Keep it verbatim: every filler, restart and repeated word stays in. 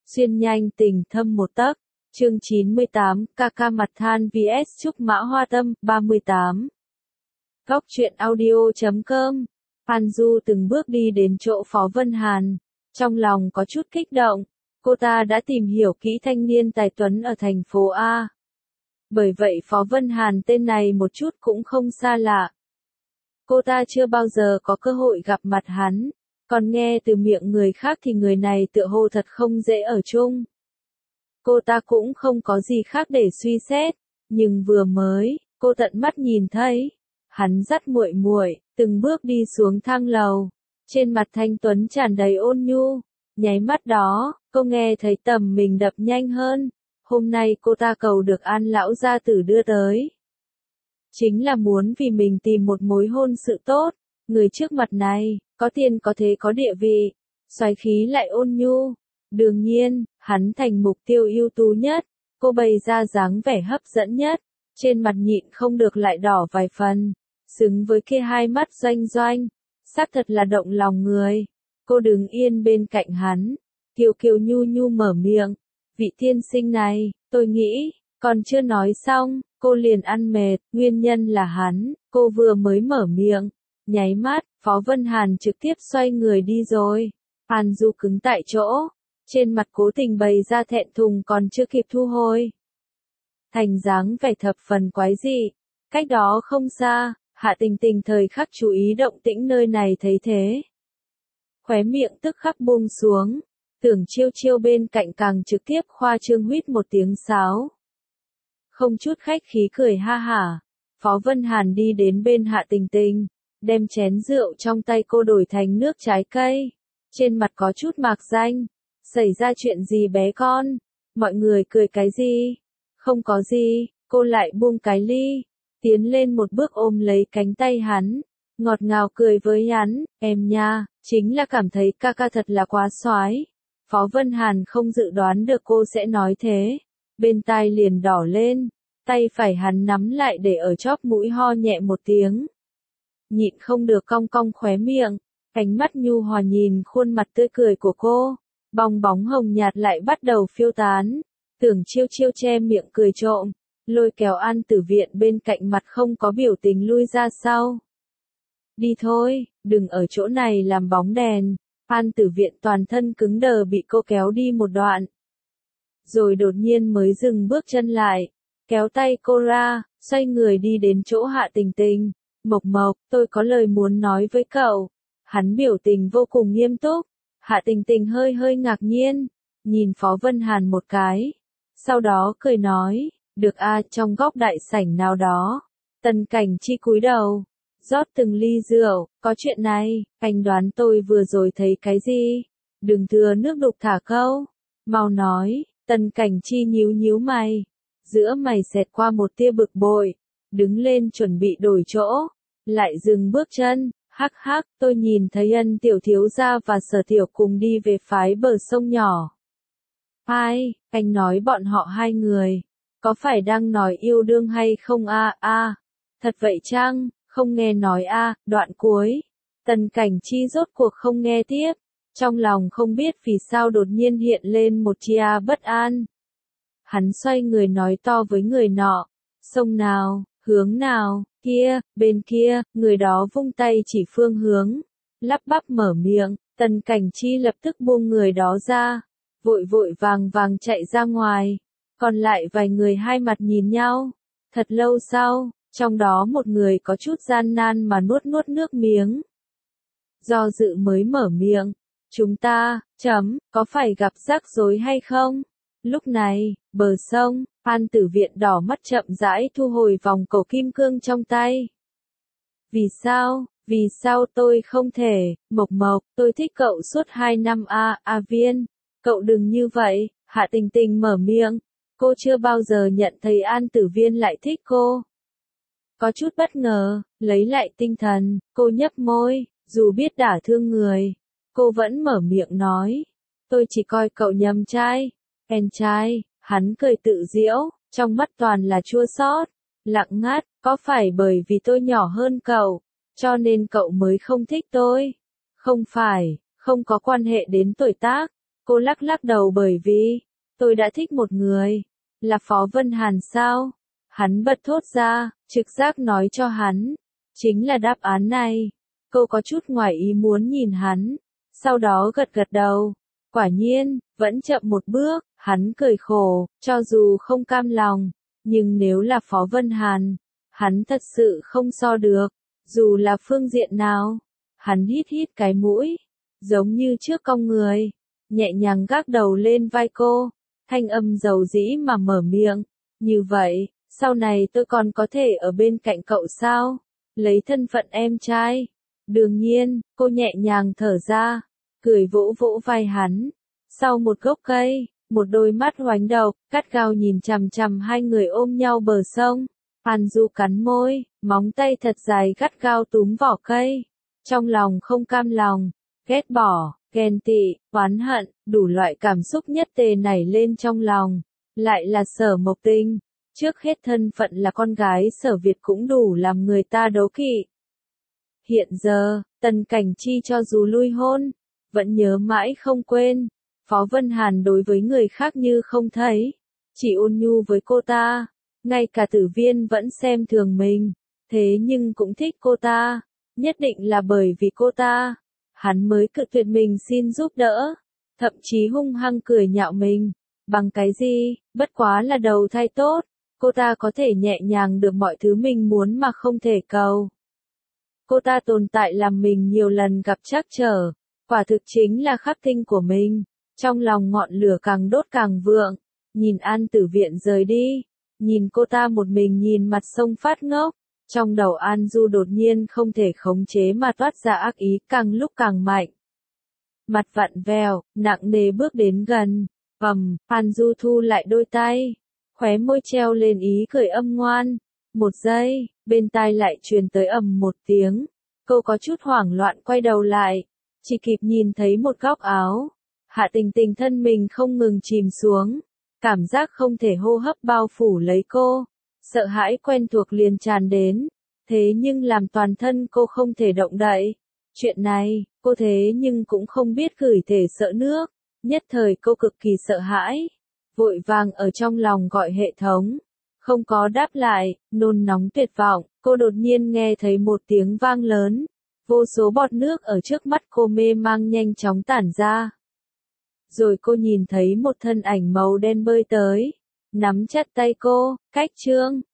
Xuyên nhanh tình thâm một tấc. Chương chín mươi tám, ca ca mặt than vs Trúc Mã Hoa Tâm, ba mươi tám. Góc truyện audio chấm com. Phan Du từng bước đi đến chỗ Phó Vân Hàn. Trong lòng có chút kích động. Cô ta đã tìm hiểu kỹ thanh niên tài tuấn ở thành phố A. Bởi vậy Phó Vân Hàn tên này một chút cũng không xa lạ. Cô ta chưa bao giờ có cơ hội gặp mặt hắn. Còn nghe từ miệng người khác thì người này tựa hồ thật không dễ ở chung. Cô ta cũng không có gì khác để suy xét, nhưng vừa mới, cô tận mắt nhìn thấy, hắn dắt muội muội từng bước đi xuống thang lầu, trên mặt thanh tuấn tràn đầy ôn nhu, nháy mắt đó, cô nghe thấy tầm mình đập nhanh hơn, hôm nay cô ta cầu được An lão gia tử đưa tới. Chính là muốn vì mình tìm một mối hôn sự tốt, người trước mặt này, có tiền có thế có địa vị, xoáy khí lại ôn nhu. Đương nhiên, hắn thành mục tiêu ưu tú nhất, cô bày ra dáng vẻ hấp dẫn nhất, trên mặt nhịn không được lại đỏ vài phần, xứng với kia hai mắt doanh doanh, xác thật là động lòng người. Cô đứng yên bên cạnh hắn, kiều kiều nhu nhu mở miệng, vị tiên sinh này, tôi nghĩ, còn chưa nói xong, cô liền ăn mệt, nguyên nhân là hắn, cô vừa mới mở miệng, nháy mắt, Phó Vân Hàn trực tiếp xoay người đi rồi. Phan Du cứng tại chỗ, trên mặt cố tình bày ra thẹn thùng còn chưa kịp thu hồi. Thành dáng vẻ thập phần quái dị, cách đó không xa, Hạ Tình Tình thời khắc chú ý động tĩnh nơi này thấy thế. Khóe miệng tức khắc buông xuống, Tưởng Chiêu Chiêu bên cạnh càng trực tiếp khoa trương huýt một tiếng sáo. Không chút khách khí cười ha hả, Phó Vân Hàn đi đến bên Hạ Tình Tình, đem chén rượu trong tay cô đổi thành nước trái cây, trên mặt có chút mạc danh. Xảy ra chuyện gì bé con? Mọi người cười cái gì? Không có gì, cô lại buông cái ly, tiến lên một bước ôm lấy cánh tay hắn, ngọt ngào cười với hắn, em nha, chính là cảm thấy ca ca thật là quá soái. Phó Vân Hàn không dự đoán được cô sẽ nói thế, bên tai liền đỏ lên, tay phải hắn nắm lại để ở chóp mũi ho nhẹ một tiếng. Nhịn không được cong cong khóe miệng, ánh mắt nhu hòa nhìn khuôn mặt tươi cười của cô. Bong bóng hồng nhạt lại bắt đầu phiêu tán, Tưởng Chiêu Chiêu che miệng cười trộm, lôi kéo An Tử Viện bên cạnh mặt không có biểu tình lui ra sau. Đi thôi, đừng ở chỗ này làm bóng đèn. An Tử Viện toàn thân cứng đờ bị cô kéo đi một đoạn. Rồi đột nhiên mới dừng bước chân lại, kéo tay cô ra, xoay người đi đến chỗ Hạ Tình Tình. Mộc Mộc, tôi có lời muốn nói với cậu. Hắn biểu tình vô cùng nghiêm túc. Hạ Tình Tình hơi hơi ngạc nhiên, nhìn Phó Vân Hàn một cái, sau đó cười nói, được a, trong góc đại sảnh nào đó. Tần Cảnh Chi cúi đầu, rót từng ly rượu, có chuyện này, anh đoán tôi vừa rồi thấy cái gì? Đừng thừa nước đục thả câu, mau nói. Tần Cảnh Chi nhíu nhíu mày, giữa mày xẹt qua một tia bực bội, đứng lên chuẩn bị đổi chỗ, lại dừng bước chân. Hắc hắc, tôi nhìn thấy Ân tiểu thiếu gia và Sở tiểu cùng đi về phái bờ sông nhỏ. Ai, anh nói bọn họ hai người, có phải đang nói yêu đương hay không a? A, à, thật vậy chăng, không nghe nói a. À, đoạn cuối, Tần Cảnh Chi rốt cuộc không nghe tiếp, trong lòng không biết vì sao đột nhiên hiện lên một chia bất an. Hắn xoay người nói to với người nọ, sông nào, hướng nào? Kia, bên kia, người đó vung tay chỉ phương hướng, lắp bắp mở miệng, Tần Cảnh Chi lập tức buông người đó ra, vội vội vàng vàng chạy ra ngoài, còn lại vài người hai mặt nhìn nhau, thật lâu sau, trong đó một người có chút gian nan mà nuốt nuốt nước miếng. Do dự mới mở miệng, chúng ta, chấm, có phải gặp rắc rối hay không? Lúc này, bờ sông, An Tử Viện đỏ mắt chậm rãi thu hồi vòng cổ kim cương trong tay. Vì sao, vì sao tôi không thể, Mộc Mộc, tôi thích cậu suốt hai năm a, A Viên, cậu đừng như vậy. Hạ Tình Tình mở miệng, cô chưa bao giờ nhận thấy An Tử Viên lại thích cô. Có chút bất ngờ, lấy lại tinh thần, cô nhấp môi, dù biết đả thương người, cô vẫn mở miệng nói, tôi chỉ coi cậu nhầm trai, em trai. Hắn cười tự giễu, trong mắt toàn là chua xót, lặng ngắt, có phải bởi vì tôi nhỏ hơn cậu, cho nên cậu mới không thích tôi? Không phải, không có quan hệ đến tuổi tác, Cô lắc lắc đầu bởi vì, tôi đã thích một người. Là Phó Vân Hàn sao? Hắn bật thốt ra, trực giác nói cho hắn. Chính là đáp án này. Cô có chút ngoài ý muốn nhìn hắn. Sau đó gật gật đầu. Quả nhiên, vẫn chậm một bước, hắn cười khổ, cho dù không cam lòng. Nhưng nếu là Phó Vân Hàn, hắn thật sự không so được. Dù là phương diện nào. Hắn hít hít cái mũi. Giống như trước cong người. Nhẹ nhàng gác đầu lên vai cô. Thanh âm dầu dĩ mà mở miệng. Như vậy, sau này tôi còn có thể ở bên cạnh cậu sao? Lấy thân phận em trai. Đương nhiên, cô nhẹ nhàng thở ra. Cười vỗ vỗ vai hắn. Sau một gốc cây, một đôi mắt hoánh độc, gắt gao nhìn chằm chằm hai người ôm nhau bờ sông. Hàn Du cắn môi, móng tay thật dài gắt gao túm vỏ cây. Trong lòng không cam lòng, ghét bỏ, ghen tị, oán hận, đủ loại cảm xúc nhất tề nảy lên trong lòng. Lại là Sở Mộc Tinh. Trước hết thân phận là con gái Sở Việt cũng đủ làm người ta đố kỵ. Hiện giờ, Tần Cảnh Chi cho dù lui hôn, vẫn nhớ mãi không quên. Phó Vân Hàn đối với người khác như không thấy, chỉ ôn nhu với cô ta. Ngay cả Tử Viên vẫn xem thường mình, thế nhưng cũng thích cô ta. Nhất định là bởi vì cô ta, hắn mới cự tuyệt mình xin giúp đỡ. Thậm chí hung hăng cười nhạo mình. Bằng cái gì, bất quá là đầu thai tốt. Cô ta có thể nhẹ nhàng được mọi thứ mình muốn mà không thể cầu. Cô ta tồn tại làm mình nhiều lần gặp trắc trở. Quả thực chính là khắc tinh của mình. Trong lòng ngọn lửa càng đốt càng vượng. Nhìn An Tử Viện rời đi. Nhìn cô ta một mình nhìn mặt sông phát ngốc. Trong đầu An Du đột nhiên không thể khống chế mà toát ra ác ý càng lúc càng mạnh. Mặt vặn vẹo, nặng nề bước đến gần. Ầm, An Du thu lại đôi tay. Khóe môi treo lên ý cười âm ngoan. Một giây, bên tai lại truyền tới ầm một tiếng. Cô có chút hoảng loạn quay đầu lại. Chỉ kịp nhìn thấy một góc áo. Hạ Tình Tình thân mình không ngừng chìm xuống. Cảm giác không thể hô hấp bao phủ lấy cô. Sợ hãi quen thuộc liền tràn đến. Thế nhưng làm toàn thân cô không thể động đậy. Chuyện này, cô thế nhưng cũng không biết gửi thể sợ nước. Nhất thời cô cực kỳ sợ hãi. Vội vàng ở trong lòng gọi hệ thống. Không có đáp lại, nôn nóng tuyệt vọng, cô đột nhiên nghe thấy một tiếng vang lớn. Vô số bọt nước ở trước mắt cô mê mang nhanh chóng tản ra. Rồi cô nhìn thấy một thân ảnh màu đen bơi tới. Nắm chặt tay cô, Cách Trương,